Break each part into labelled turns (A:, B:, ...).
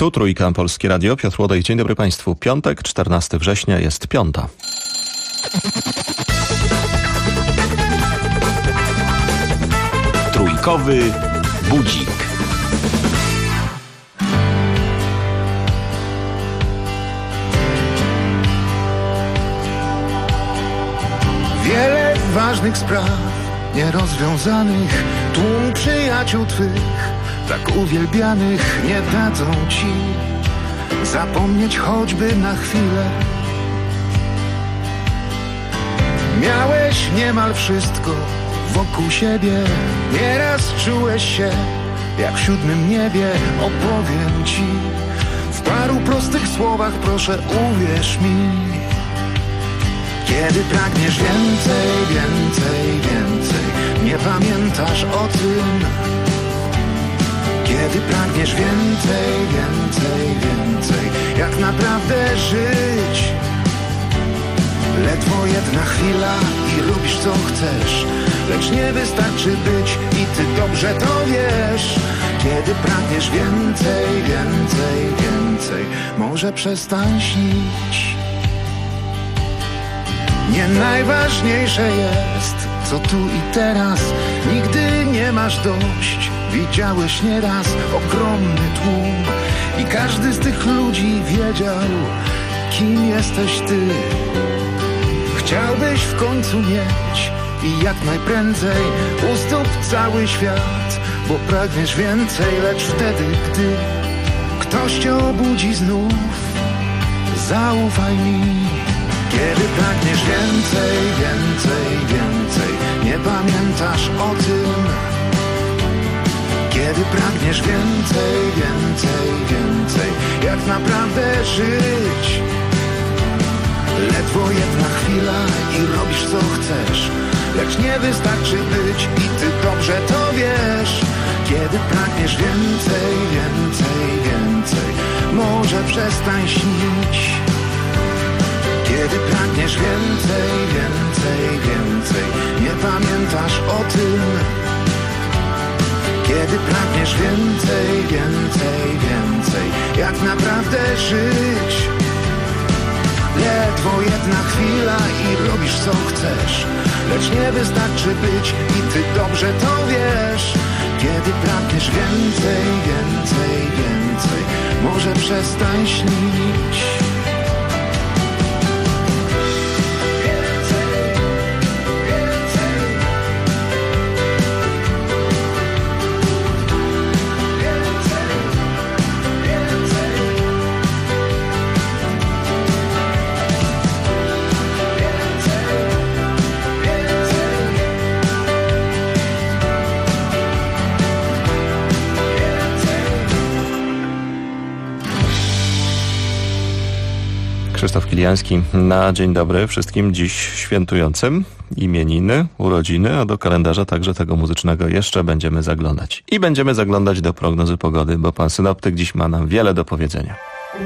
A: Tu Trójka, Polskie Radio, Piotr Łodej. Dzień dobry Państwu. Piątek, 14 września, jest 5.
B: Trójkowy budzik.
C: Wiele ważnych spraw nierozwiązanych, tłum przyjaciół Twych, tak uwielbianych, nie dadzą Ci zapomnieć choćby na chwilę. Miałeś niemal wszystko wokół siebie, nieraz czułeś się jak w siódmym niebie. Opowiem Ci w paru prostych słowach, proszę uwierz mi. Kiedy pragniesz więcej, więcej, więcej, nie pamiętasz o tym. Kiedy pragniesz więcej, więcej, więcej, jak naprawdę żyć. Ledwo jedna chwila i robisz co chcesz, lecz nie wystarczy być i Ty dobrze to wiesz. Kiedy pragniesz więcej, więcej, więcej, może przestań śnić. Nie najważniejsze jest, co tu i teraz, nigdy nie masz dość. Widziałeś nieraz ogromny tłum i każdy z tych ludzi wiedział, kim jesteś Ty. Chciałbyś w końcu mieć i jak najprędzej u stóp cały świat, bo pragniesz więcej, lecz wtedy, gdy ktoś Cię obudzi znów, zaufaj mi. Kiedy pragniesz więcej, więcej, więcej, nie pamiętasz o tym. Kiedy pragniesz więcej, więcej, więcej, jak naprawdę żyć. Ledwo jedna chwila i robisz co chcesz, lecz nie wystarczy być i Ty dobrze to wiesz. Kiedy pragniesz więcej, więcej, więcej, może przestań śnić. Kiedy pragniesz więcej, więcej, więcej, nie pamiętasz o tym. Kiedy pragniesz więcej, więcej, więcej, jak naprawdę żyć. Ledwo jedna chwila i robisz co chcesz, lecz nie wystarczy być i Ty dobrze to wiesz. Kiedy pragniesz więcej, więcej, więcej, może przestań śnić.
A: Krzysztof Kiliański na dzień dobry wszystkim dziś świętującym imieniny, urodziny, a do kalendarza także tego muzycznego jeszcze będziemy zaglądać. I będziemy zaglądać do prognozy pogody, bo pan synoptyk dziś ma nam wiele do powiedzenia.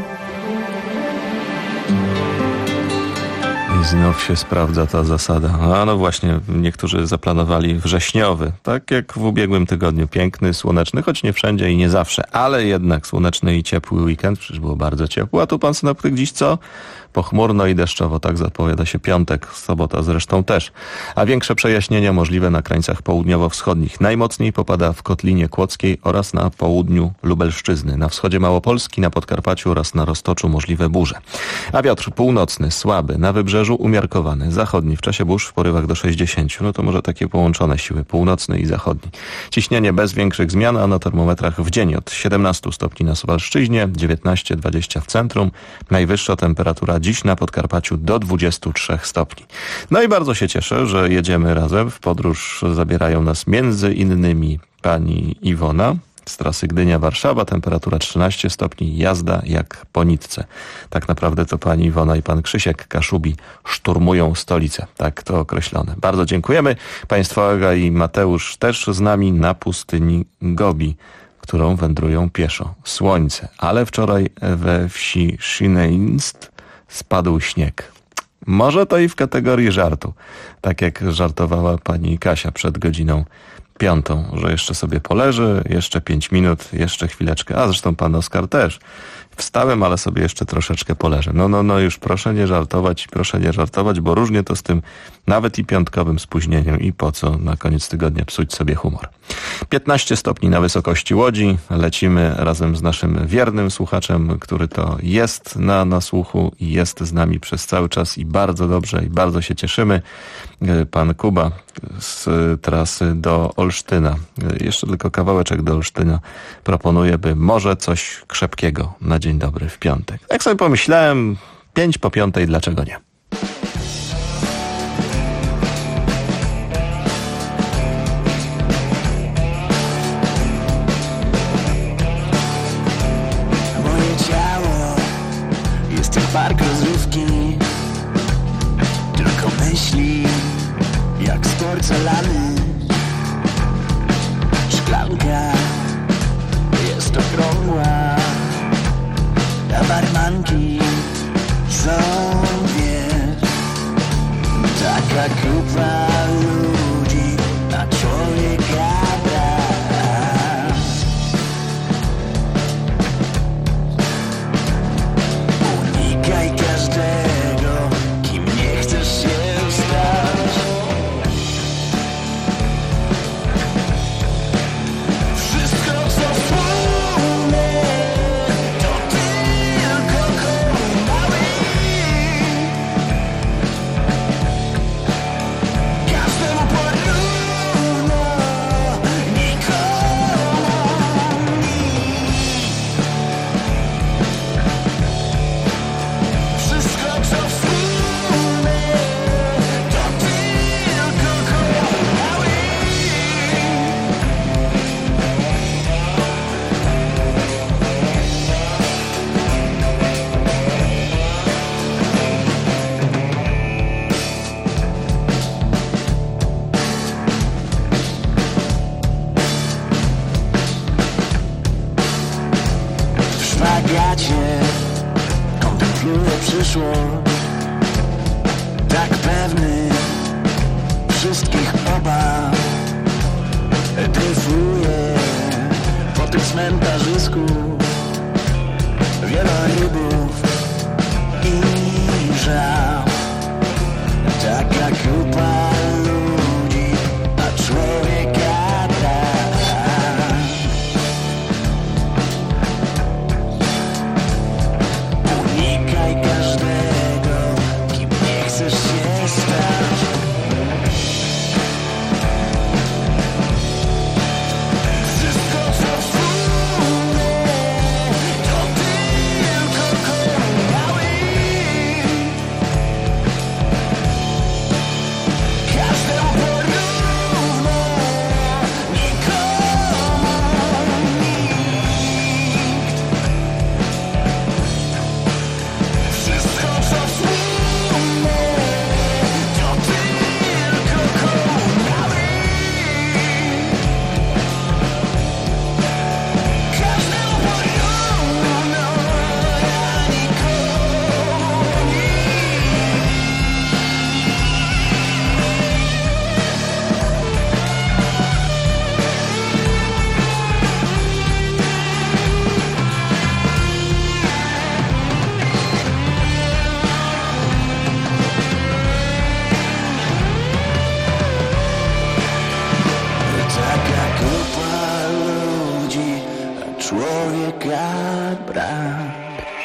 A: I znów się sprawdza ta zasada. A no właśnie, niektórzy zaplanowali wrześniowy, tak jak w ubiegłym tygodniu. Piękny, słoneczny, choć nie wszędzie i nie zawsze, ale jednak słoneczny i ciepły weekend. Przecież było bardzo ciepło. A tu pan synoptyk dziś co? Pochmurno i deszczowo, tak zapowiada się piątek, sobota zresztą też. A większe przejaśnienia możliwe na krańcach południowo-wschodnich. Najmocniej popada w Kotlinie Kłodzkiej oraz na południu Lubelszczyzny. Na wschodzie Małopolski, na Podkarpaciu oraz na Roztoczu możliwe burze. A wiatr północny, słaby, na wybrzeżu umiarkowany, zachodni w czasie burz w porywach do 60. No to może takie połączone siły, północny i zachodni. Ciśnienie bez większych zmian, a na termometrach w dzień od 17 stopni na Suwalszczyźnie, 19-20 w centrum. Najwyższa temperatura dziś na Podkarpaciu do 23 stopni. No i bardzo się cieszę, że jedziemy razem. W podróż zabierają nas między innymi pani Iwona z trasy Gdynia-Warszawa, temperatura 13 stopni, jazda jak po nitce. Tak naprawdę to pani Iwona i pan Krzysiek Kaszubi szturmują stolicę. Tak to określone. Bardzo dziękujemy. Państwo Aga i Mateusz też z nami na pustyni Gobi, którą wędrują pieszo. Słońce, ale wczoraj we wsi Szineinst spadł śnieg. Może to i w kategorii żartu, tak jak żartowała pani Kasia przed godziną 5, że jeszcze sobie poleży, jeszcze 5 minut, jeszcze chwileczkę. A zresztą pan Oskar też. Wstałem, ale sobie jeszcze troszeczkę poleżę. No już proszę nie żartować, bo różnie to z tym nawet i piątkowym spóźnieniem i po co na koniec tygodnia psuć sobie humor. 15 stopni na wysokości Łodzi. Lecimy razem z naszym wiernym słuchaczem, który to jest na słuchu i jest z nami przez cały czas i bardzo dobrze i bardzo się cieszymy. Pan Kuba z trasy do Olsztyna. Jeszcze tylko kawałeczek do Olsztyna proponuję, by może coś krzepkiego na dzień dobry w piątek. Jak sobie pomyślałem, 5 po 5, dlaczego nie?
D: Moje ciało jest jak park rozrywki, tylko myśli jak z porcelany. Szklanka jest okrągła, a barmanki są, wiesz, taka grupa ludzi na człowieka brak. Unikaj każdego, kim nie chcesz się stać. Wszystko co wspólne to tylko koń mały. Każdemu porówno, nikomu nic. Wszystko co wspólne to tylko koń mały. W szpagacie kontempluję przyszłość, tak pewny wszystkich obaw. Dryfuję po tym cmentarzysku, wielorybów i żab. Taka grupa ludzi na człowieka brak. Unikaj każdego, kim nie chcesz się stać. Wszystko co wspólne to tylko koń mały. Każdemu porówno, nikomu nikt. Wszystko co wspólne to tylko koń mały. Każdemu porówno, a nikomu nikt. Taka grupa ludzi, a człowieka brak.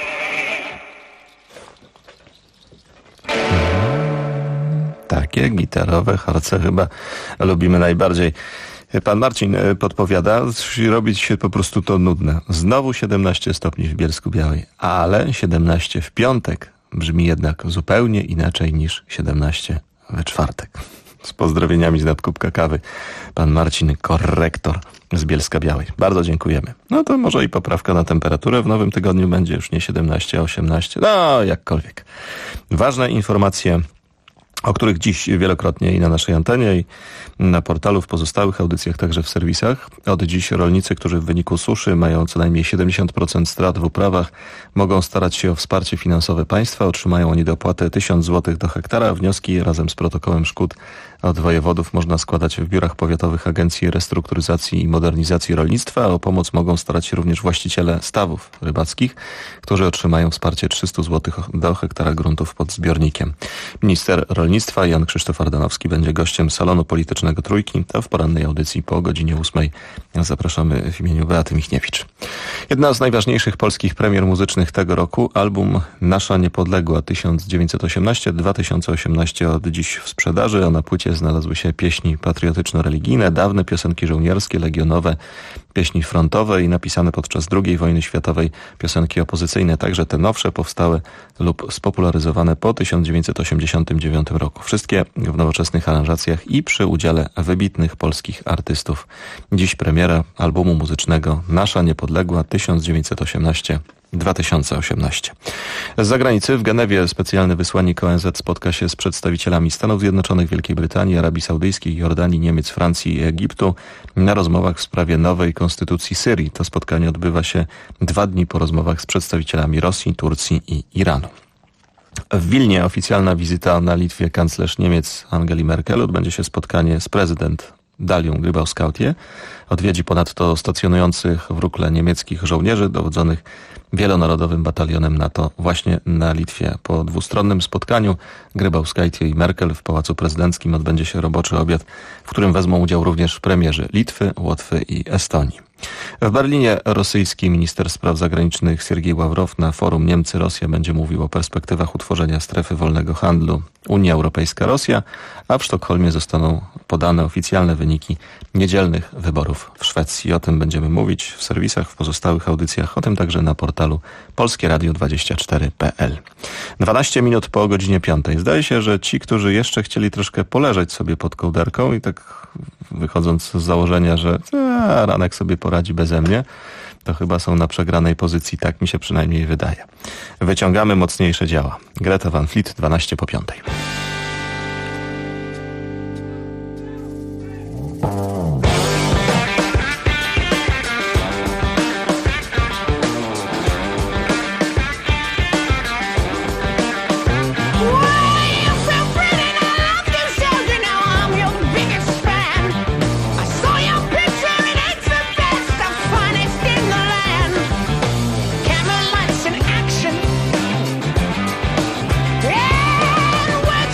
A: Takie gitarowe harce chyba lubimy najbardziej. Pan Marcin podpowiada, robić się po prostu to nudne. Znowu 17 stopni w Bielsku-Białej, ale 17 w piątek brzmi jednak zupełnie inaczej niż 17 we czwartek. Z pozdrowieniami z nadkubka kawy. Pan Marcin, korektor z Bielska-Białej. Bardzo dziękujemy. No to może i poprawka na temperaturę w nowym tygodniu będzie już nie 17, a 18. No, jakkolwiek. Ważne informacje o których dziś wielokrotnie i na naszej antenie, i na portalu, w pozostałych audycjach, także w serwisach. Od dziś rolnicy, którzy w wyniku suszy mają co najmniej 70% strat w uprawach, mogą starać się o wsparcie finansowe państwa. Otrzymają oni dopłatę 1000 zł do hektara. Wnioski razem z protokołem szkód od wojewodów można składać w biurach powiatowych Agencji Restrukturyzacji i Modernizacji Rolnictwa. O pomoc mogą starać się również właściciele stawów rybackich, którzy otrzymają wsparcie 300 zł do hektara gruntów pod zbiornikiem. Minister rolnictwa Jan Krzysztof Ardanowski będzie gościem salonu politycznego Trójki, a w porannej audycji po godzinie 8 zapraszamy w imieniu Beaty Michniewicz. Jedna z najważniejszych polskich premier muzycznych tego roku, album Nasza Niepodległa 1918-2018 od dziś w sprzedaży, a na płycie znalazły się pieśni patriotyczno-religijne, dawne piosenki żołnierskie, legionowe, pieśni frontowe i napisane podczas II wojny światowej piosenki opozycyjne, także te nowsze powstałe lub spopularyzowane po 1989 roku. Wszystkie w nowoczesnych aranżacjach i przy udziale wybitnych polskich artystów. Dziś premiera albumu muzycznego Nasza Niepodległa 1918-2018. Z zagranicy w Genewie specjalny wysłannik ONZ spotka się z przedstawicielami Stanów Zjednoczonych, Wielkiej Brytanii, Arabii Saudyjskiej, Jordanii, Niemiec, Francji i Egiptu na rozmowach w sprawie nowej konstytucji Syrii. To spotkanie odbywa się 2 dni po rozmowach z przedstawicielami Rosji, Turcji i Iranu. W Wilnie oficjalna wizyta na Litwie kanclerz Niemiec Angeli Merkel. Odbędzie się spotkanie z prezydent Dalią Grybauskaitė. Odwiedzi ponadto stacjonujących w Rukle niemieckich żołnierzy dowodzonych wielonarodowym batalionem NATO właśnie na Litwie. Po dwustronnym spotkaniu Grybauskaitė i Merkel w Pałacu Prezydenckim odbędzie się roboczy obiad, w którym wezmą udział również premierzy Litwy, Łotwy i Estonii. W Berlinie rosyjski minister spraw zagranicznych Siergiej Ławrow na forum Niemcy-Rosja będzie mówił o perspektywach utworzenia strefy wolnego handlu Unia Europejska-Rosja, a w Sztokholmie zostaną podane oficjalne wyniki niedzielnych wyborów w Szwecji. O tym będziemy mówić w serwisach, w pozostałych audycjach, o tym także na portalu polskieradio24.pl. 12 minut po godzinie 5. Zdaje się, że ci, którzy jeszcze chcieli troszkę poleżeć sobie pod kołderką i tak wychodząc z założenia, że ranek sobie poradzi beze mnie, to chyba są na przegranej pozycji, tak mi się przynajmniej wydaje. Wyciągamy mocniejsze działa. Greta Van Fleet, 12 po 5.
E: Work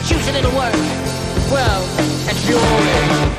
E: choose a little work, well, that's your way.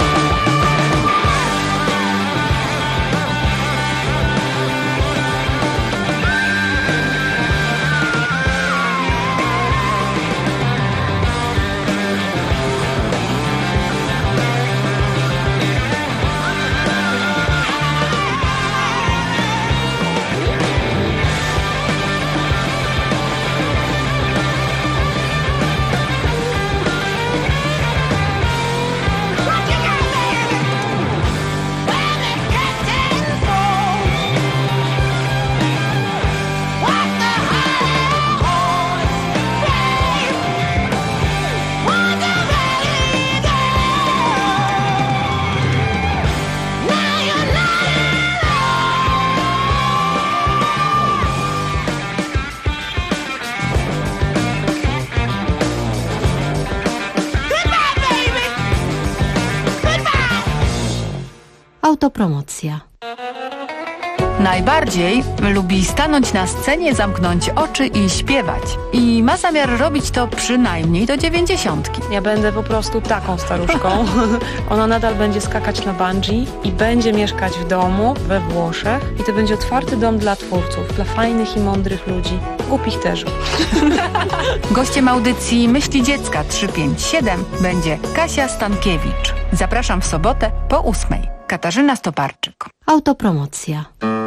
F: Autopromocja.
G: Najbardziej lubi stanąć na scenie, zamknąć oczy i śpiewać. I ma zamiar robić to przynajmniej do 90.
H: Ja będę po prostu taką staruszką. Ona nadal będzie skakać na bungee i będzie mieszkać w domu we Włoszech. I to będzie otwarty dom dla twórców, dla fajnych i mądrych ludzi. Głupich też.
G: Gościem audycji Myśli Dziecka 357 będzie Kasia Stankiewicz. Zapraszam w sobotę po 8:00. Katarzyna Stoparczyk.
F: Autopromocja.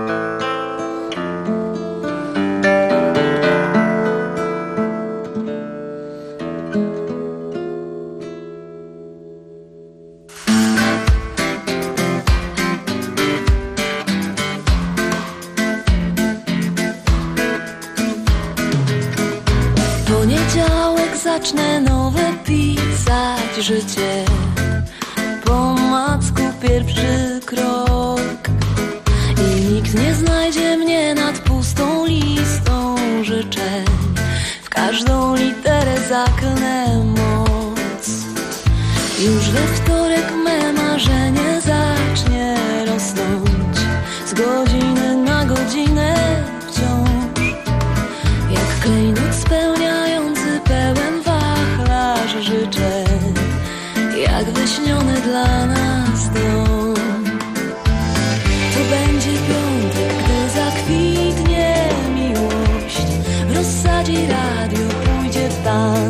I: Poniedziałek zacznę nowe pisać życie. Po macku pierwszy krok i nikt nie znajdzie mnie nad pustą listą życzeń. W każdą literę zaklnę moc. Już we wtorek me marzenie zacznie rosnąć z godziny na godzinę wciąż. Jak klejnot spełniający pełen wachlarz życzeń, jak wyśniony dla nas dom. To będzie piątek, gdy zakwitnie miłość, rozsadzi radio, pójdzie w tan.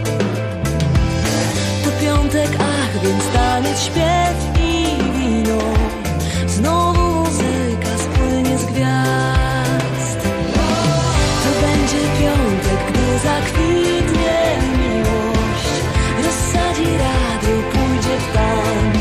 I: To piątek, ach, więc taniec, śpiew i wino, znowu muzyka spłynie z gwiazd. To będzie piątek, gdy zakwitnie miłość, rozsadzi radio, pójdzie w tam.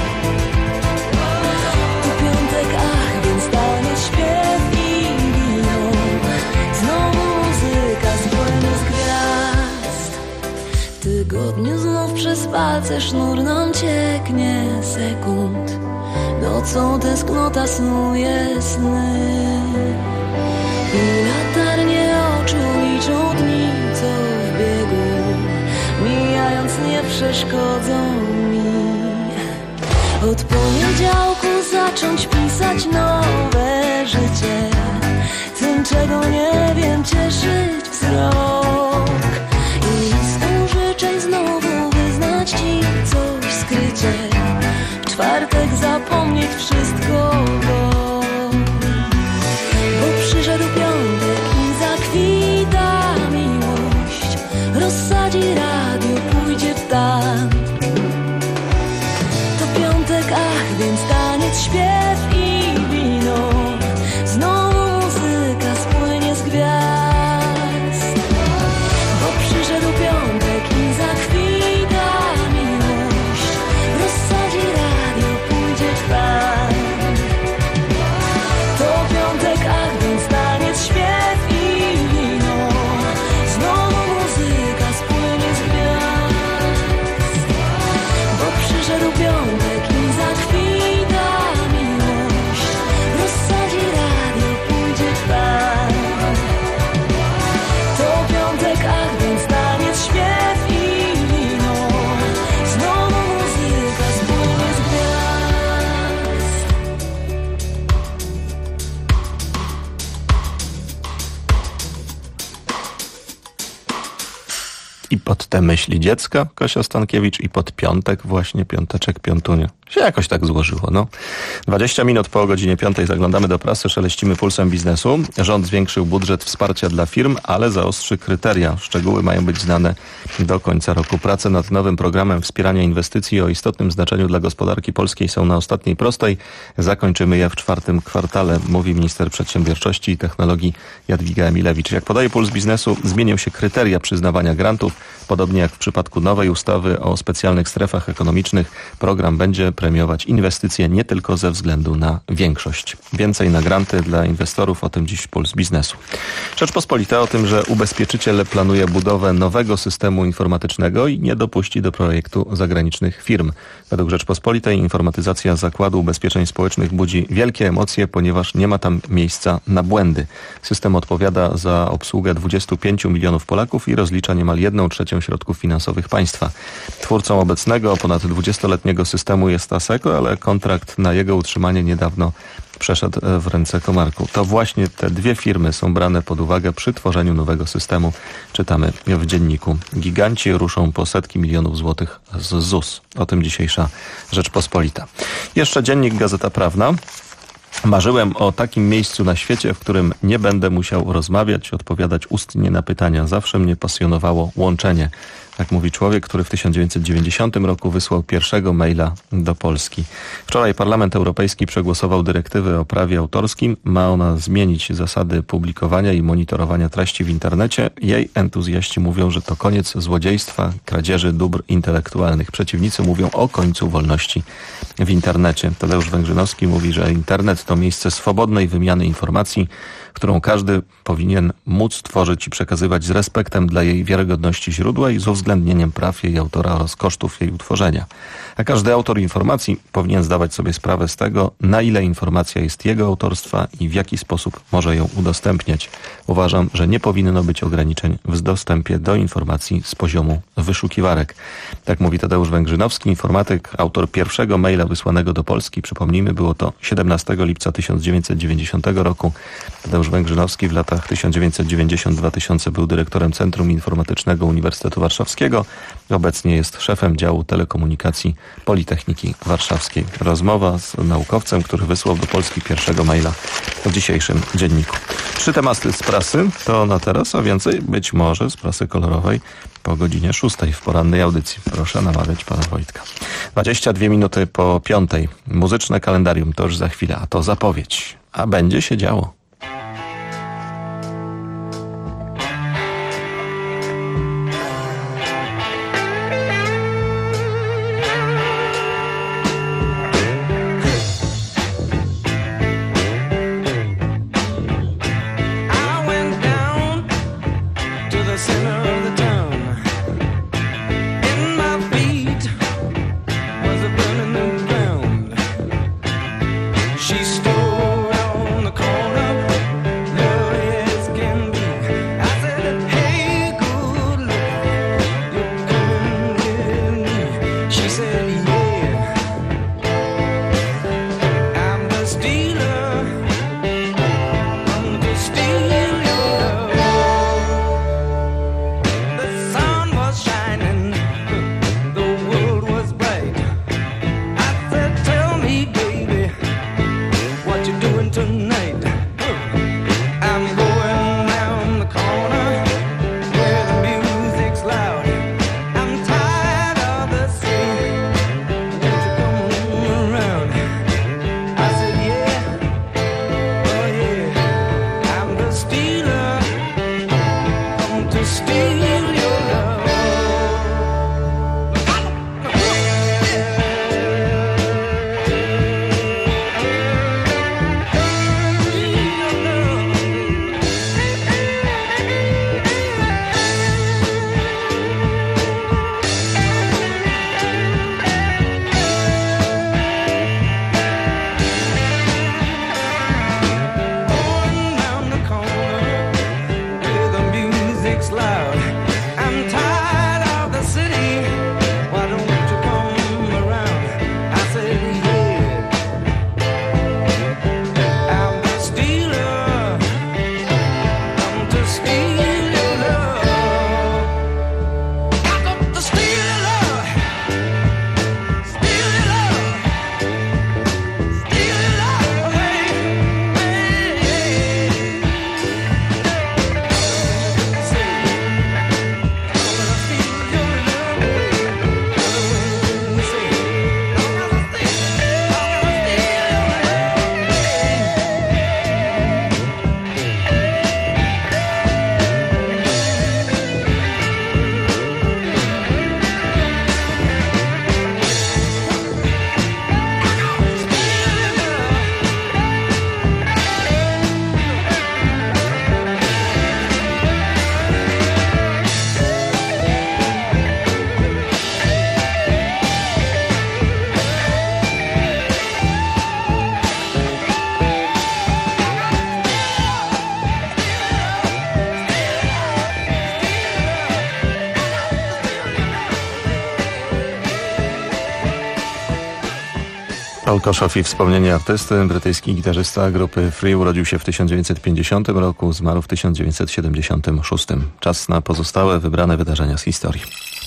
I: To piątek, ach, więc taniec, śpiew i wino, znowu muzyka spłynie z gwiazd. W tygodniu znów przez palce sznur nam cieknie sekund, nocą tęsknota snuje sny. I latarnie oczu liczą dni, co w biegu, mijając nie przeszkodzą mi. Od poniedziałku zacząć pisać nowe życie, tym czego nie wiem cieszyć wzrok. I listą życzeń znowu wyznać ci coś skrycie, w czwartek zapomnieć wszystko, bo przyszedł piątek i zakwita miłość, rozsadzi radio, pójdzie w tam. To piątek, ach, więc taniec, śpiew i wino,
A: I pod te myśli dziecka Kasia Stankiewicz i pod piątek właśnie, piąteczek, piątunia. Się jakoś tak złożyło, no. 20 minut po godzinie 5 zaglądamy do prasy, szeleścimy pulsem biznesu. Rząd zwiększył budżet wsparcia dla firm, ale zaostrzy kryteria. Szczegóły mają być znane do końca roku. Prace nad nowym programem wspierania inwestycji o istotnym znaczeniu dla gospodarki polskiej są na ostatniej prostej. Zakończymy je w 4. kwartale, mówi minister przedsiębiorczości i technologii Jadwiga Emilewicz. Jak podaje Puls Biznesu, zmienią się kryteria przyznawania grantów. Podobnie jak w przypadku nowej ustawy o specjalnych strefach ekonomicznych, program będzie premiować inwestycje nie tylko ze względu na większość. Więcej na granty dla inwestorów, o tym dziś Puls Biznesu. Rzeczpospolita o tym, że ubezpieczyciel planuje budowę nowego systemu informatycznego i nie dopuści do projektu zagranicznych firm. Według Rzeczpospolitej informatyzacja Zakładu Ubezpieczeń Społecznych budzi wielkie emocje, ponieważ nie ma tam miejsca na błędy. System odpowiada za obsługę 25 milionów Polaków i rozlicza niemal 1/3 środków finansowych państwa. Twórcą obecnego ponad 20-letniego systemu jest Asseco, ale kontrakt na jego utrzymanie niedawno przeszedł w ręce Comarchu. To właśnie te dwie firmy są brane pod uwagę przy tworzeniu nowego systemu. Czytamy w dzienniku. Giganci ruszą po setki milionów złotych z ZUS. O tym dzisiejsza Rzeczpospolita. Jeszcze dziennik Gazeta Prawna. Marzyłem o takim miejscu na świecie, w którym nie będę musiał rozmawiać, odpowiadać ustnie na pytania. Zawsze mnie pasjonowało łączenie. Tak mówi człowiek, który w 1990 roku wysłał pierwszego maila do Polski. Wczoraj Parlament Europejski przegłosował dyrektywę o prawie autorskim. Ma ona zmienić zasady publikowania i monitorowania treści w internecie. Jej entuzjaści mówią, że to koniec złodziejstwa, kradzieży dóbr intelektualnych. Przeciwnicy mówią o końcu wolności w internecie. Tadeusz Węgrzynowski mówi, że internet to miejsce swobodnej wymiany informacji, którą każdy powinien móc tworzyć i przekazywać z respektem dla jej wiarygodności źródła i z uwzględnieniem praw jej autora oraz kosztów jej utworzenia. A każdy autor informacji powinien zdawać sobie sprawę z tego, na ile informacja jest jego autorstwa i w jaki sposób może ją udostępniać. Uważam, że nie powinno być ograniczeń w dostępie do informacji z poziomu wyszukiwarek. Tak mówi Tadeusz Węgrzynowski, informatyk, autor pierwszego maila wysłanego do Polski. Przypomnijmy, było to 17 lipca 1990 roku. Tadeusz Węgrzynowski w latach 1990-2000 był dyrektorem Centrum Informatycznego Uniwersytetu Warszawskiego. Obecnie jest szefem działu telekomunikacji Politechniki Warszawskiej. Rozmowa z naukowcem, który wysłał do Polski pierwszego maila w dzisiejszym dzienniku. 3 tematy z prasy to na teraz, a więcej być może z prasy kolorowej po godzinie 6 w porannej audycji. Proszę namawiać pana Wojtka. 22 minuty po 5. Muzyczne kalendarium to już za chwilę, a to zapowiedź. A będzie się działo. Paul Koszow i wspomnienie artysty, brytyjski gitarzysta grupy Free, urodził się w 1950 roku, zmarł w 1976. Czas na pozostałe wybrane wydarzenia z historii.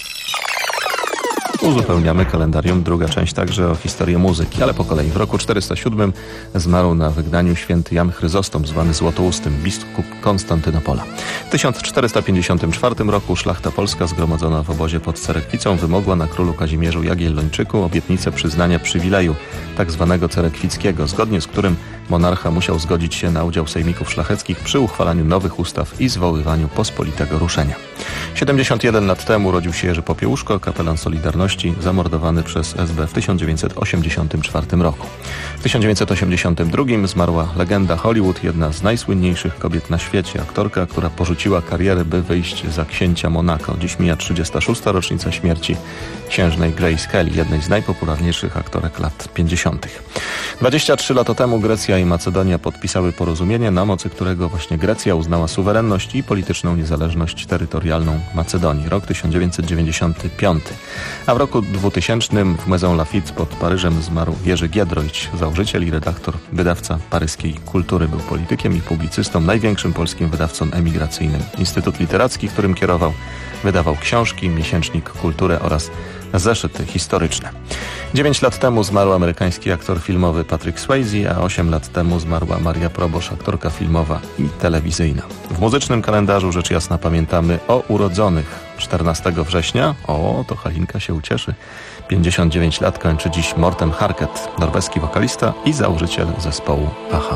A: Uzupełniamy kalendarium, druga część także o historię muzyki, ale po kolei. W roku 407 zmarł na wygnaniu święty Jan Chryzostom, zwany Złotoustym, biskup Konstantynopola. W 1454 roku szlachta polska zgromadzona w obozie pod Cerekwicą wymogła na królu Kazimierzu Jagiellończyku obietnicę przyznania przywileju, tak zwanego cerekwickiego, zgodnie z którym monarcha musiał zgodzić się na udział sejmików szlacheckich przy uchwalaniu nowych ustaw i zwoływaniu pospolitego ruszenia. 71 lat temu urodził się Jerzy Popiełuszko, kapelan Solidarności, zamordowany przez SB w 1984 roku. W 1982 zmarła legenda Hollywood, jedna z najsłynniejszych kobiet na świecie, aktorka, która porzuciła karierę, by wyjść za księcia Monako. Dziś mija 36. rocznica śmierci księżnej Grace Kelly, jednej z najpopularniejszych aktorek lat 50. 23 lata temu Grecja i Macedonia podpisały porozumienie, na mocy którego właśnie Grecja uznała suwerenność i polityczną niezależność terytorialną Macedonii. Rok 1995. A w roku 2000 w Maison Lafitte pod Paryżem zmarł Jerzy Giedroyć, założyciel i redaktor, wydawca paryskiej Kultury. Był politykiem i publicystą, największym polskim wydawcą emigracyjnym. Instytut Literacki, którym kierował, wydawał książki, miesięcznik Kulturę oraz zeszyty historyczne. 9 lat temu zmarł amerykański aktor filmowy Patrick Swayze, a 8 lat temu zmarła Maria Probosz, aktorka filmowa i telewizyjna. W muzycznym kalendarzu rzecz jasna pamiętamy o urodzonych. 14 września, to Halinka się ucieszy, 59 lat kończy dziś Morten Harket, norweski wokalista i założyciel zespołu Aha.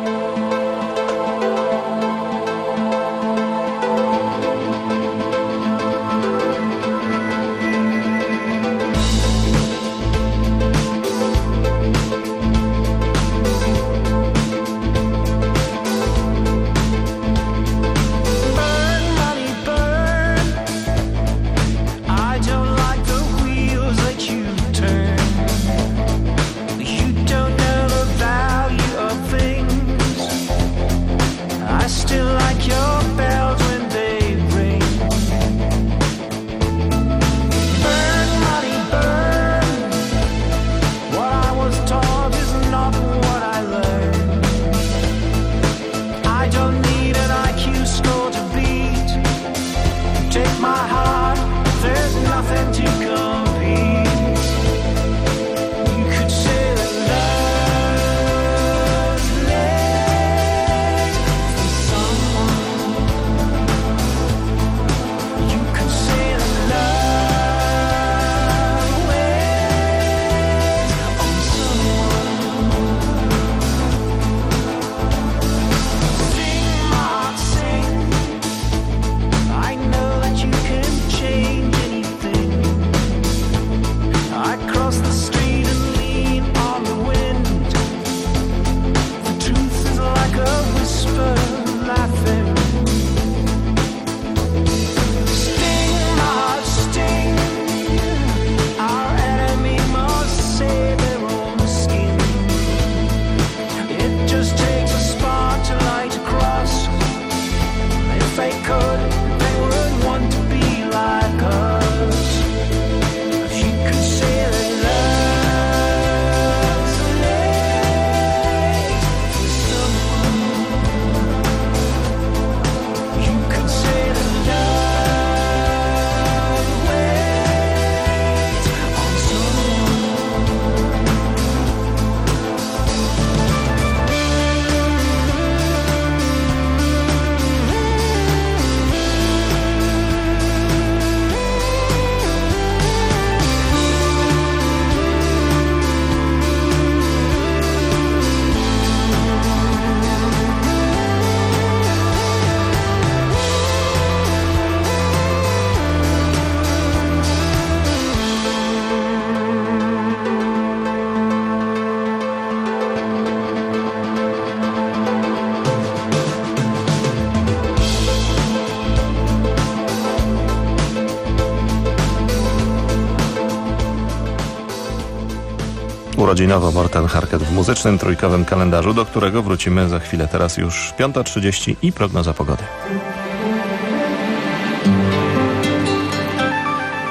A: Urodzinowo Morten Harket w muzycznym trójkowym kalendarzu, do którego wrócimy za chwilę. Teraz już 5:30 i prognoza pogody.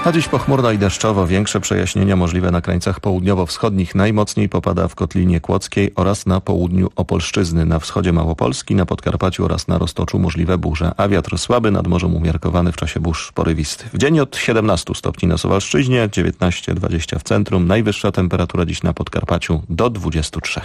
A: A dziś pochmurno i deszczowo. Większe przejaśnienia możliwe na krańcach południowo-wschodnich. Najmocniej popada w Kotlinie Kłodzkiej oraz na południu Opolszczyzny. Na wschodzie Małopolski, na Podkarpaciu oraz na Roztoczu możliwe burze. A wiatr słaby, nad morzem umiarkowany, w czasie burz porywisty. W dzień od 17 stopni na Suwalszczyźnie, 19-20 w centrum. Najwyższa temperatura dziś na Podkarpaciu do 23.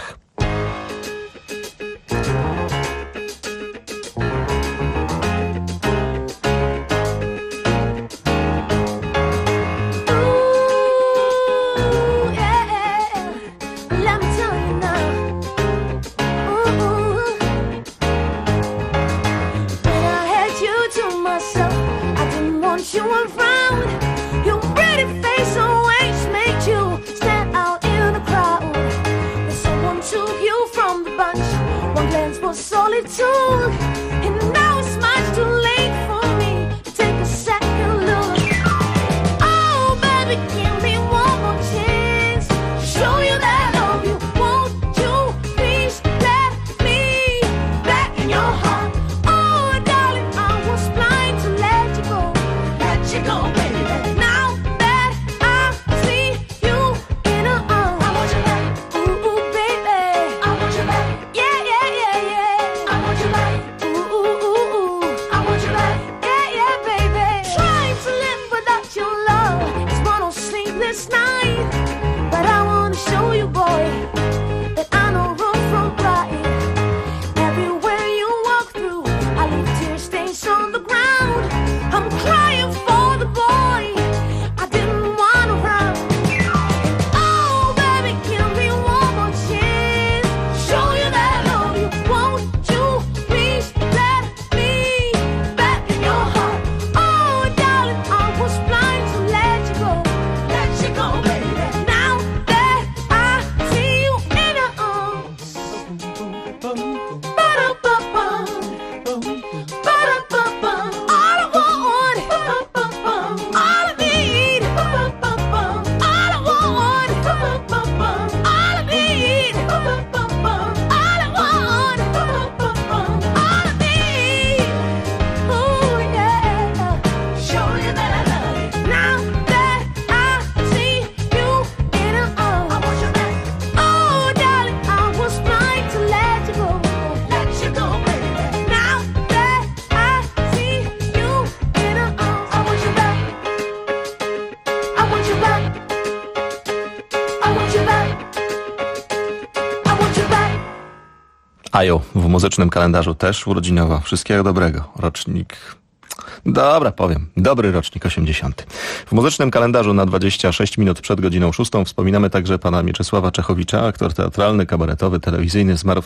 A: Ajo, w muzycznym kalendarzu też urodzinowa. Wszystkiego dobrego. Rocznik... Dobra, powiem. Dobry rocznik 80. W muzycznym kalendarzu na 26 minut przed godziną 6 wspominamy także pana Mieczysława Czechowicza, aktor teatralny, kabaretowy, telewizyjny. Zmarł w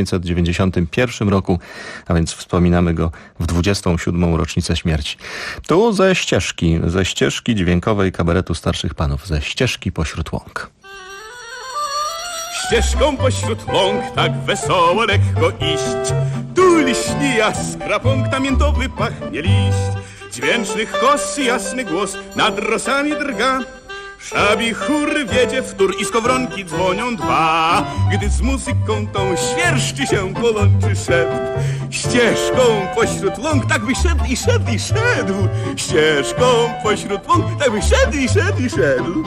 A: 1991 roku, a więc wspominamy go w 27. rocznicę śmierci. Tu ze ścieżki dźwiękowej kabaretu starszych panów, ze ścieżki pośród łąk.
J: Ścieżką pośród łąk tak wesoło, lekko iść. Tu liśni jaskra, punkt miętowy pachnie liść. Dźwięcznych kos i jasny głos nad rosami drga. Szabi chór wiedzie wtór i skowronki dzwonią dwa. Gdy z muzyką tą świerszczy się połączy szept. Ścieżką pośród łąk tak by szedł i szedł i szedł. Ścieżką pośród łąk tak by szedł i szedł i szedł.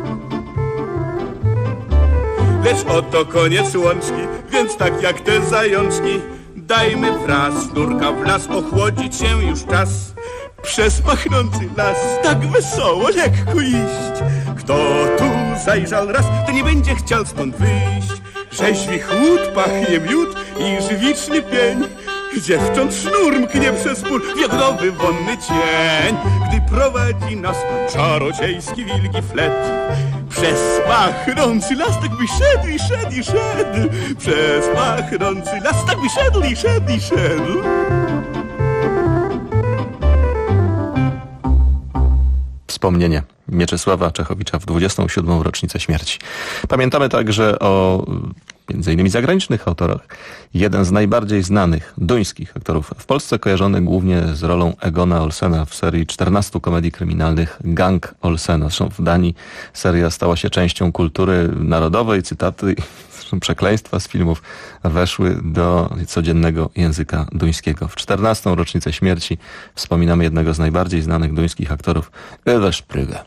J: Lecz oto koniec łączki, więc tak jak te zajączki, dajmy wraz nurka w las, ochłodzić się już czas. Przez pachnący las tak wesoło, lekko iść. Kto tu zajrzał raz, to nie będzie chciał stąd wyjść. Rzeźwi chłód, pachnie miód i żywiczny pień. Dziewcząt sznur mknie przez mur w jaglowy wonny cień. Gdy prowadzi nas czarodziejski wilgi flet. Przez pachnący las tak by szedł i szedł i szedł. Przez pachnący las tak by szedł i szedł i szedł.
A: Wspomnienie Mieczysława Czechowicza w 27. rocznicę śmierci. Pamiętamy także o m.in. zagranicznych autorach. Jeden z najbardziej znanych duńskich aktorów w Polsce, kojarzony głównie z rolą Egona Olsena w serii 14 komedii kryminalnych Gang Olsena. Zresztą w Danii seria stała się częścią kultury narodowej. Cytaty przekleństwa z filmów weszły do codziennego języka duńskiego. W 14. rocznicę śmierci wspominamy jednego z najbardziej znanych duńskich aktorów, Ylva Sprygge.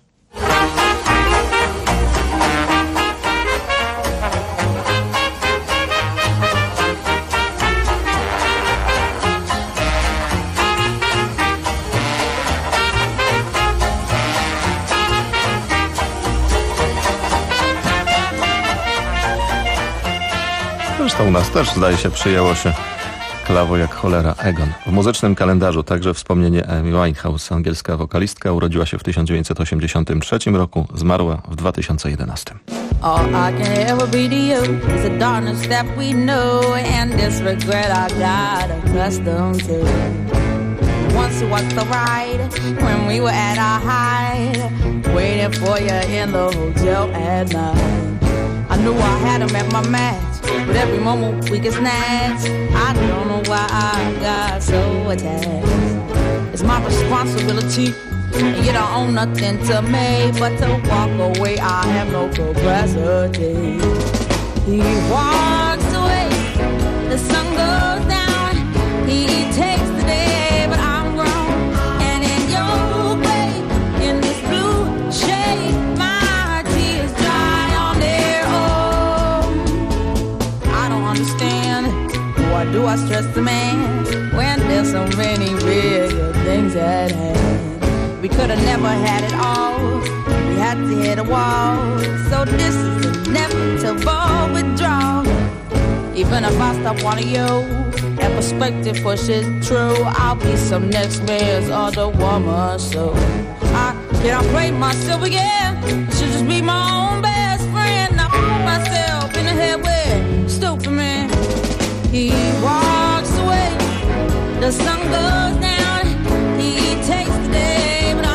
A: Zresztą u nas też, zdaje się, przyjęło się klawo jak cholera Egon. W muzycznym kalendarzu także wspomnienie Amy Winehouse. Angielska wokalistka urodziła się w 1983 roku, zmarła w 2011.
K: All I can ever be to you is the darkness that we know and this regret I got accustomed to. Once it was the ride when we were at our height, waiting for you in the hotel at night. I knew I had him at my match, but every moment we get snatched. I don't know why I got so attached. It's my responsibility, and you don't own nothing to me but to walk away. I have no capacity. He walks away, the sun goes down. He takes the day, but I'm grown. And in your way, in this blue shade, my tears dry on their own. I don't understand, why do I stress the man when there's so many real things at hand? We could have never had it all. We had to hit a wall. So this is inevitable withdrawal. Even if I stop wanting you, and perspective pushes true, I'll be some next man's other woman. So I can't blame myself again. I should just be my own best friend. I put myself in the head with stupid man. He walks away, the sun goes down. He takes the day.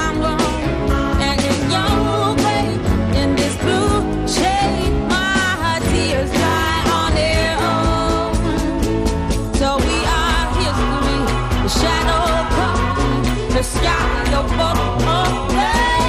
K: The sky is above,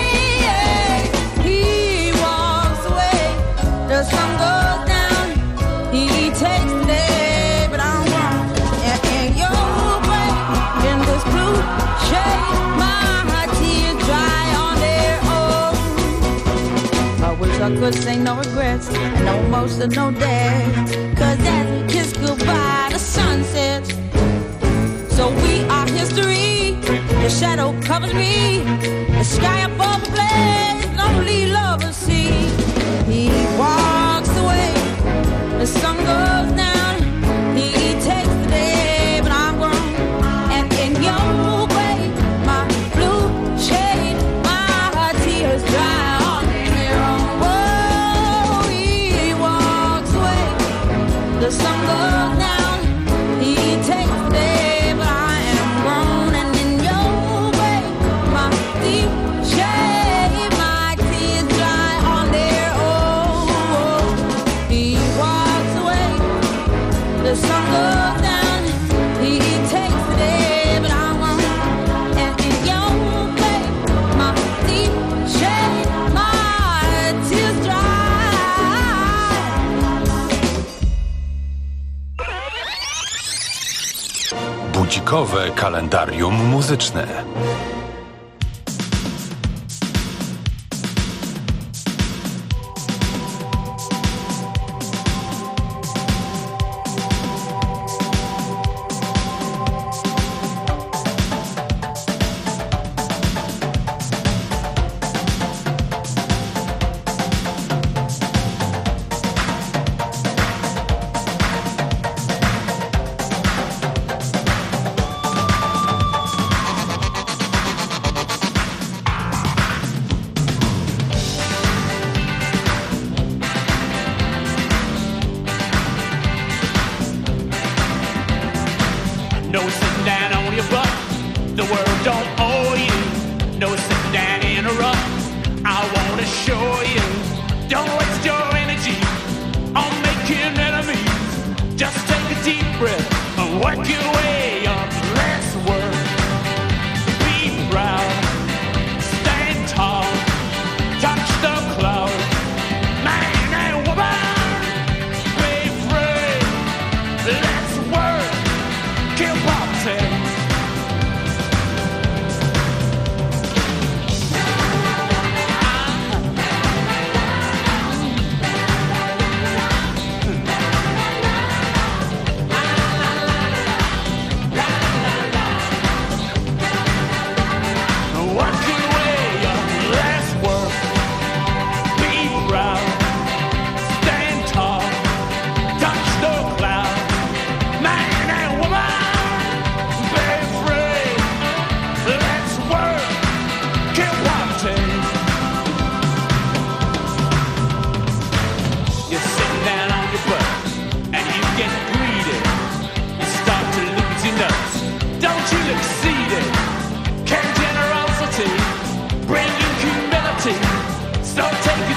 K: he walks away, the sun goes down, he takes the day, but I'm wrong, and you're right, in this blue shade, my tears dry on their own. I wish I could say no regrets, and no emotional days, cause as we kiss goodbye, the sun sets, so we are history. The shadow covers me, the sky above the blaze, lonely lovers see. He walks away, the sun goes down, he takes the day, but I'm grown. And in your way, my blue shade, my tears dry on their own. Whoa, he walks away, the sun goes down, he takes the day. The sun goes down, he takes the day, but I'm wrong. And in your way, my deep shade, my tears dry.
B: Budzikowe kalendarium muzyczne.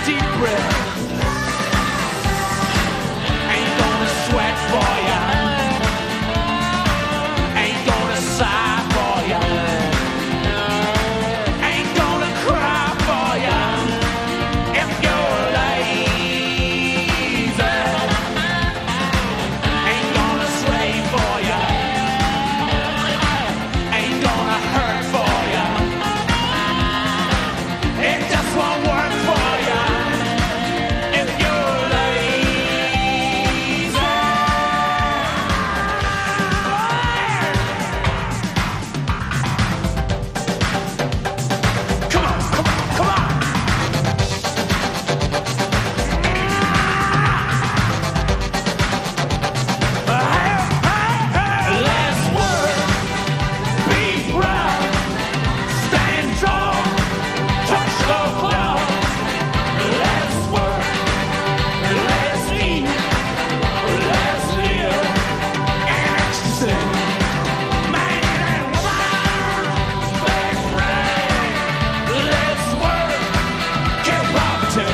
D: deep breath. Ain't gonna sweat for ya. Ain't gonna sigh for ya. Ain't gonna cry for ya. If you're lazy, ain't gonna sway for ya. Ain't gonna hurt for ya. It just won't work for ya. If you're lazy. Come on, come on, come on. Let's work, be proud, stand tall, touch the cloud. Let's work, let's eat, let's live, and exist. Man and woman, let's ride. Let's work, get poverty.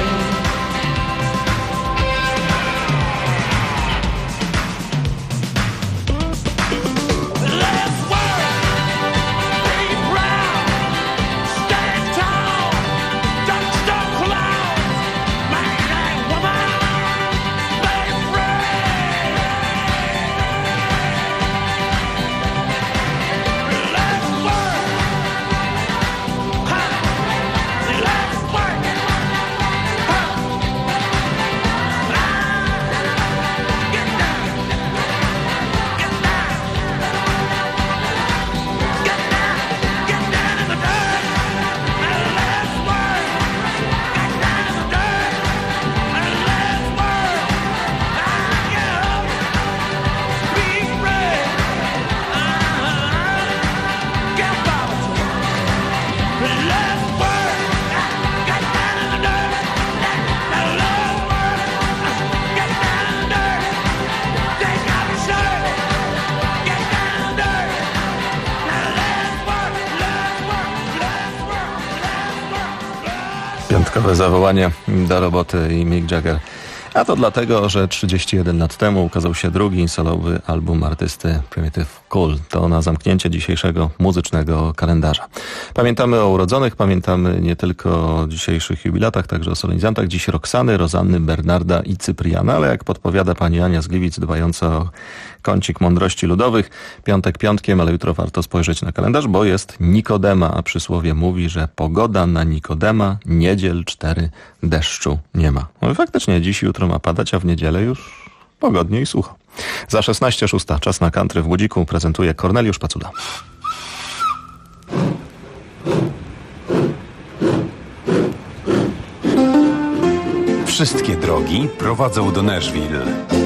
D: Let's work, be proud, stand tall, touch the cloud. Man and woman, let's ride. Let's work, huh? Let's work, huh? Get down, get down. Get down in the dirt, and let's work. Get down in the dirt, and let's work. Get up, be brave. Get poverty. Let's work. Get down in the dirt, and let's work. Get down in the dirt. Take off your shirt. Get down in the dirt.
A: Piątkowe zawołanie do roboty i Mick Jagger. A to dlatego, że 31 lat temu ukazał się drugi solowy album artysty Primitive Cool. To na zamknięcie dzisiejszego muzycznego kalendarza. Pamiętamy o urodzonych, pamiętamy nie tylko o dzisiejszych jubilatach, także o solenizantach. Dziś Roxany, Rozanny, Bernarda i Cypriana, ale jak podpowiada pani Ania z Gliwic, dbająca o kącik mądrości ludowych, piątek piątkiem, ale jutro warto spojrzeć na kalendarz, bo jest Nikodema, a przysłowie mówi, że pogoda na Nikodema, niedziel 4, deszczu nie ma. No i faktycznie dziś i jutro ma padać, a w niedzielę już pogodnie i sucho. Za 16:06 czas na country w Budziku prezentuje Korneliusz Pacuda.
B: Wszystkie drogi prowadzą do Nashville.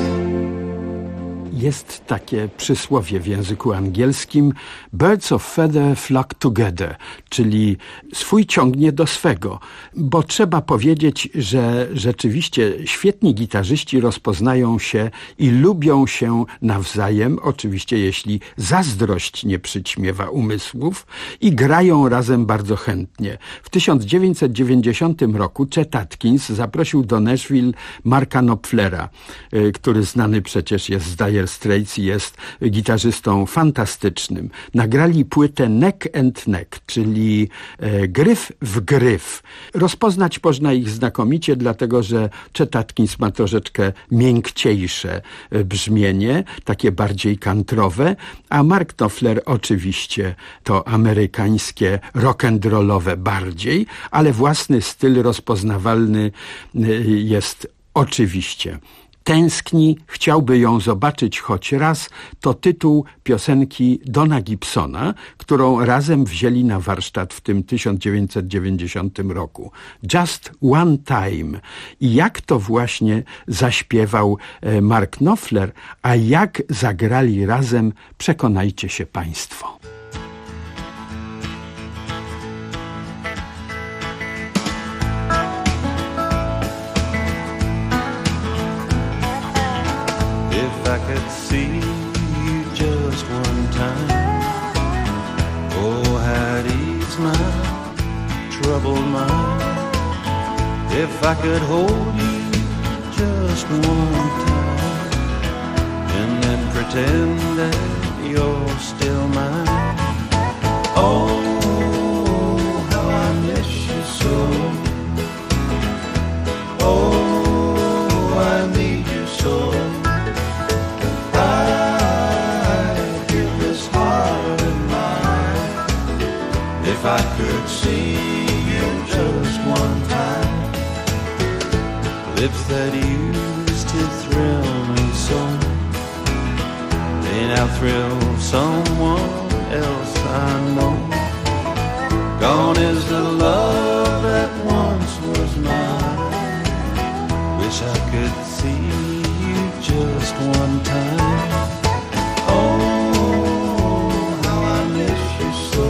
L: Jest takie przysłowie w języku angielskim birds of feather flock together, czyli swój ciągnie do swego, bo trzeba powiedzieć, że rzeczywiście świetni gitarzyści rozpoznają się i lubią się nawzajem, oczywiście jeśli zazdrość nie przyćmiewa umysłów, i grają razem bardzo chętnie. W 1990 roku Chet Atkins zaprosił do Nashville Marka Knopflera, który znany przecież jest z Dire Straits i jest gitarzystą fantastycznym. Nagrali płytę Neck and Neck, czyli gryf w gryf. Rozpoznać można ich znakomicie, dlatego że Chet Atkins ma troszeczkę miękciejsze brzmienie, takie bardziej kantrowe, a Mark Knopfler oczywiście to amerykańskie rock'n'rollowe bardziej, ale własny styl rozpoznawalny jest oczywiście. Tęskni, chciałby ją zobaczyć choć raz, to tytuł piosenki Dona Gibsona, którą razem wzięli na warsztat w tym 1990 roku. Just One Time. I jak to właśnie zaśpiewał Mark Knopfler, a jak zagrali razem, przekonajcie się państwo.
M: If I could see you just one time, oh, I'd ease my troubled mind. If I could hold you just one time and then pretend that you're still mine. Oh, how I miss you so. Oh, I need you so. I'd give this heart of mine if I could see you just one time. Lips that used to thrill me so, they now thrill someone else I know. Gone is the love that once was mine. Wish I could see you just one time. Oh, how I miss you so.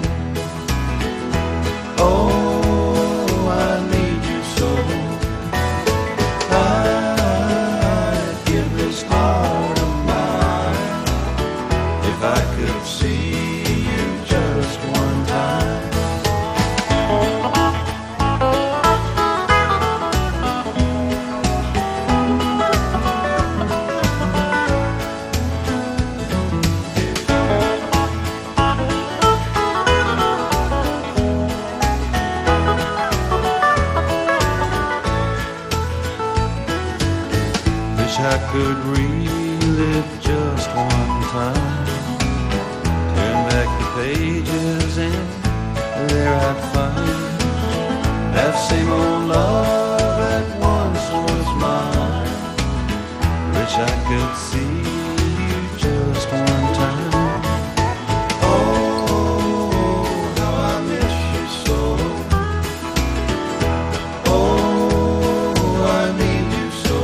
M: Oh, I need you so. I'd give this heart of mine if I could see you just one time. Wish I could relive just one time. Turn back the pages and there I'd find that same old love that once was mine. Wish I could see you just one time. Oh, how I miss you so. Oh, I need you so.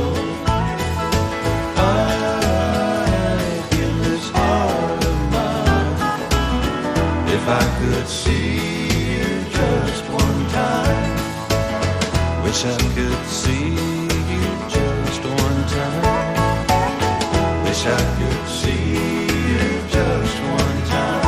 M: I'd give this heart of mine if I could see you just one time. Wish I could see you just one time. Wish I could see you just one time.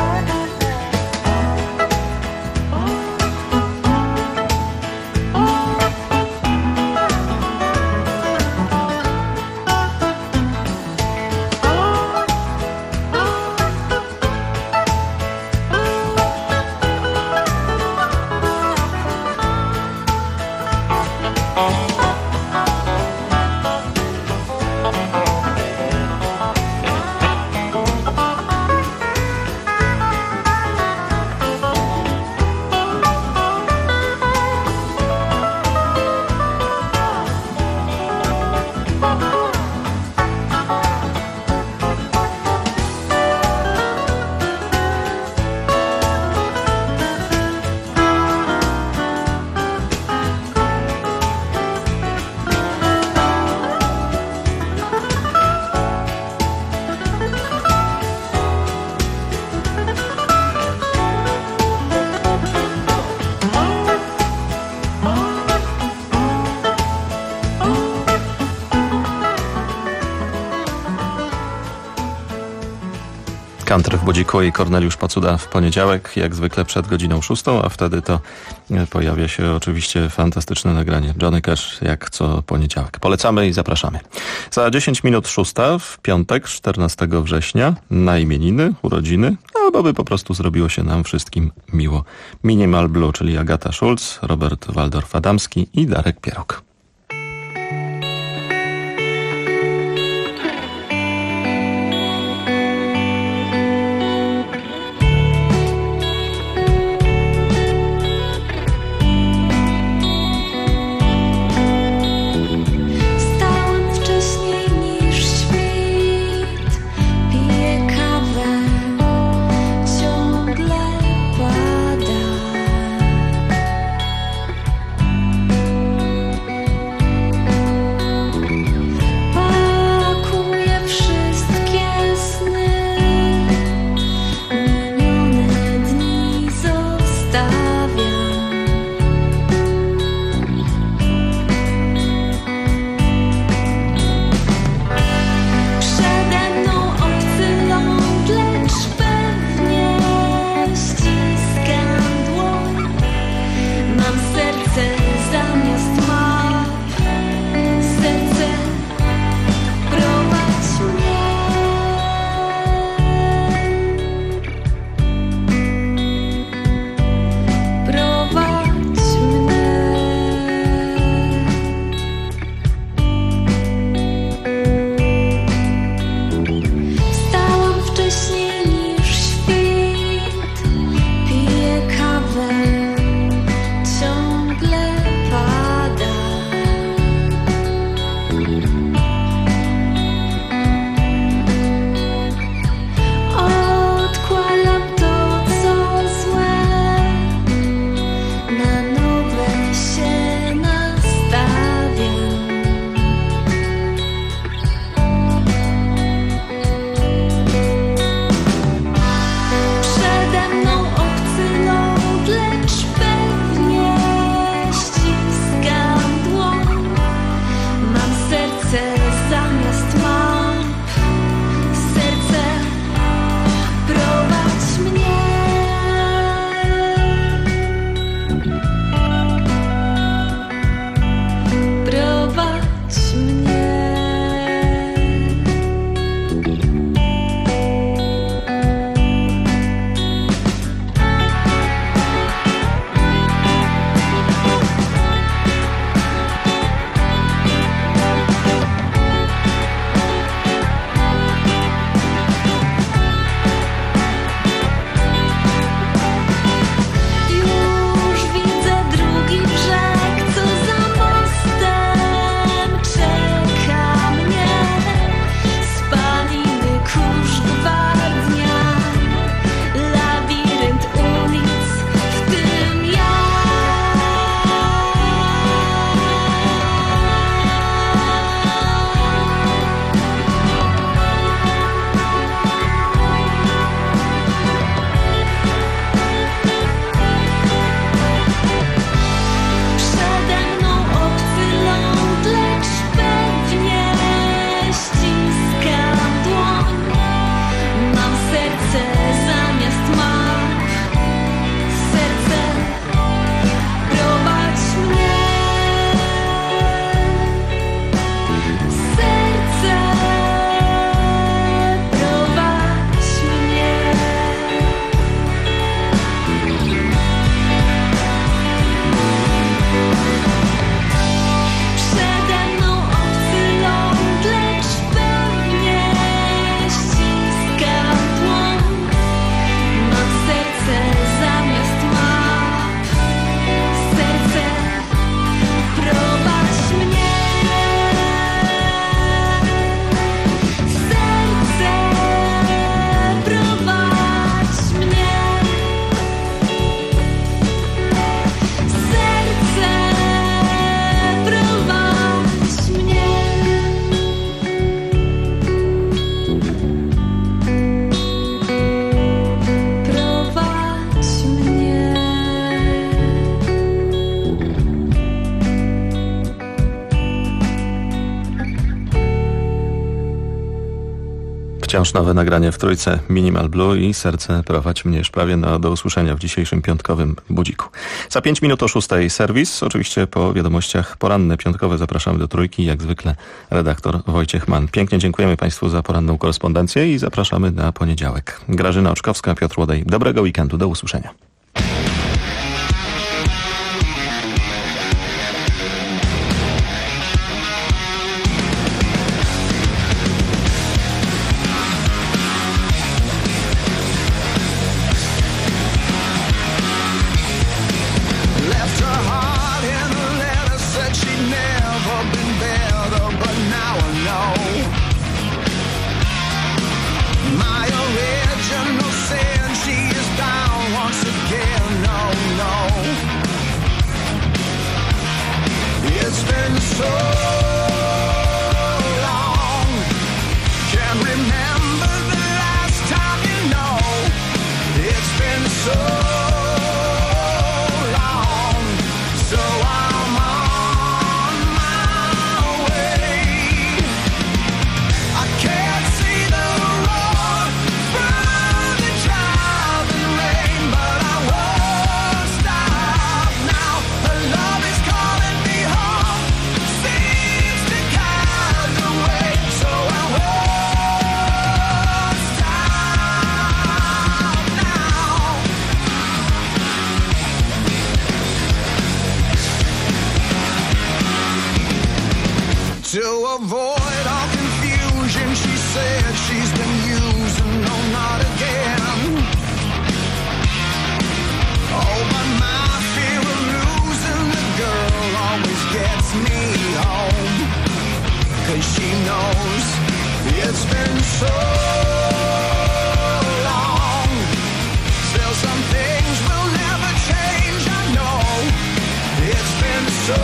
A: Country w Budziku i Korneliusz Pacuda w poniedziałek, jak zwykle przed godziną 6, a wtedy to pojawia się oczywiście fantastyczne nagranie Johnny Cash, jak co poniedziałek. Polecamy i zapraszamy. Za 10 minut 6 w piątek, 14 września, na imieniny, urodziny, albo by po prostu zrobiło się nam wszystkim miło. Minimal Blue, czyli Agata Schulz, Robert Waldorf-Adamski i Darek Pierok. Wciąż nowe nagranie w trójce Minimal Blue i Serce prowadź mnie już prawie. No, do usłyszenia w dzisiejszym piątkowym budziku. Za 5 minut o 6 serwis. Oczywiście po wiadomościach poranne piątkowe zapraszamy do trójki. Jak zwykle redaktor Wojciech Mann. Pięknie dziękujemy Państwu za poranną korespondencję i zapraszamy na poniedziałek. Grażyna Oczkowska, Piotr Łodej. Dobrego weekendu. Do usłyszenia.
C: To avoid all confusion, she said she's been using, no, not again. Oh, but my fear of losing the girl always gets me home. 'Cause she knows it's been so long. Still some things will never change, I know. It's been so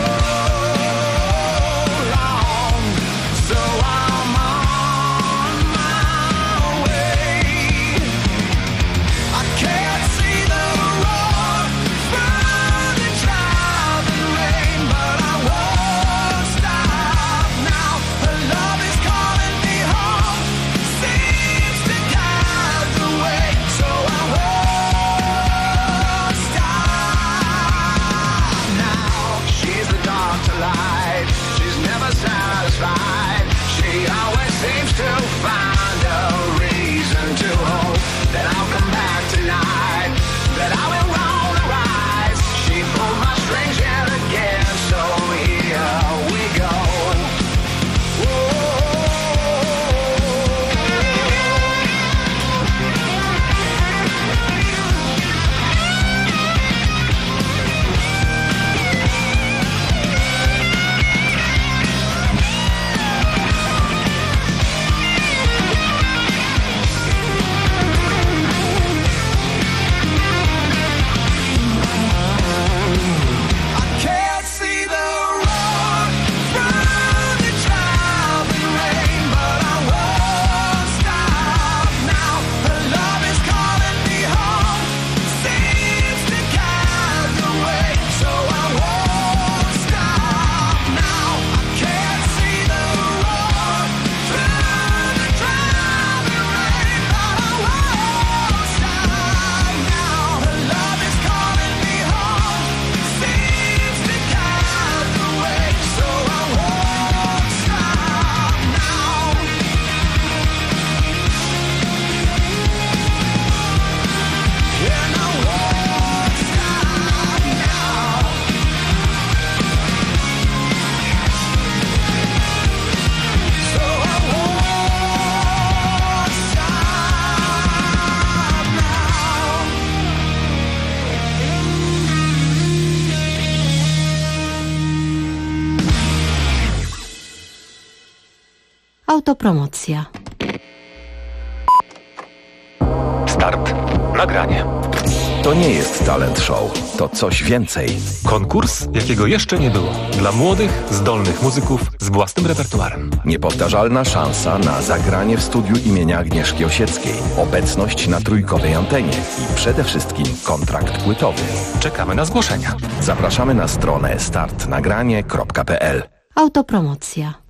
F: Autopromocja.
N: Start. Nagranie.
O: To nie jest talent show, to coś więcej.
N: Konkurs, jakiego jeszcze nie było. Dla młodych, zdolnych muzyków z własnym repertuarem.
O: Niepowtarzalna szansa na zagranie w studiu imienia Agnieszki Osieckiej. Obecność na trójkowej antenie i przede wszystkim kontrakt płytowy.
N: Czekamy na zgłoszenia.
O: Zapraszamy na stronę startnagranie.pl.
F: Autopromocja.